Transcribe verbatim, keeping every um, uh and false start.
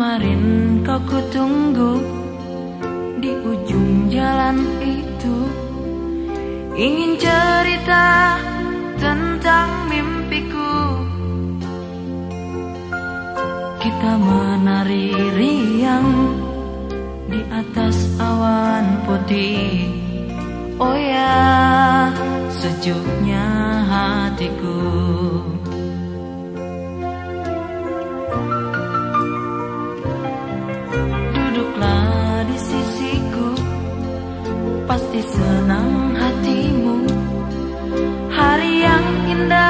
Kemarin kau kutunggu di ujung jalan itu, ingin cerita tentang mimpiku. Kita menari riang di atas awan putih. Oh ya, sejuknya hatiku. Duduklah di sisiku, pasti senang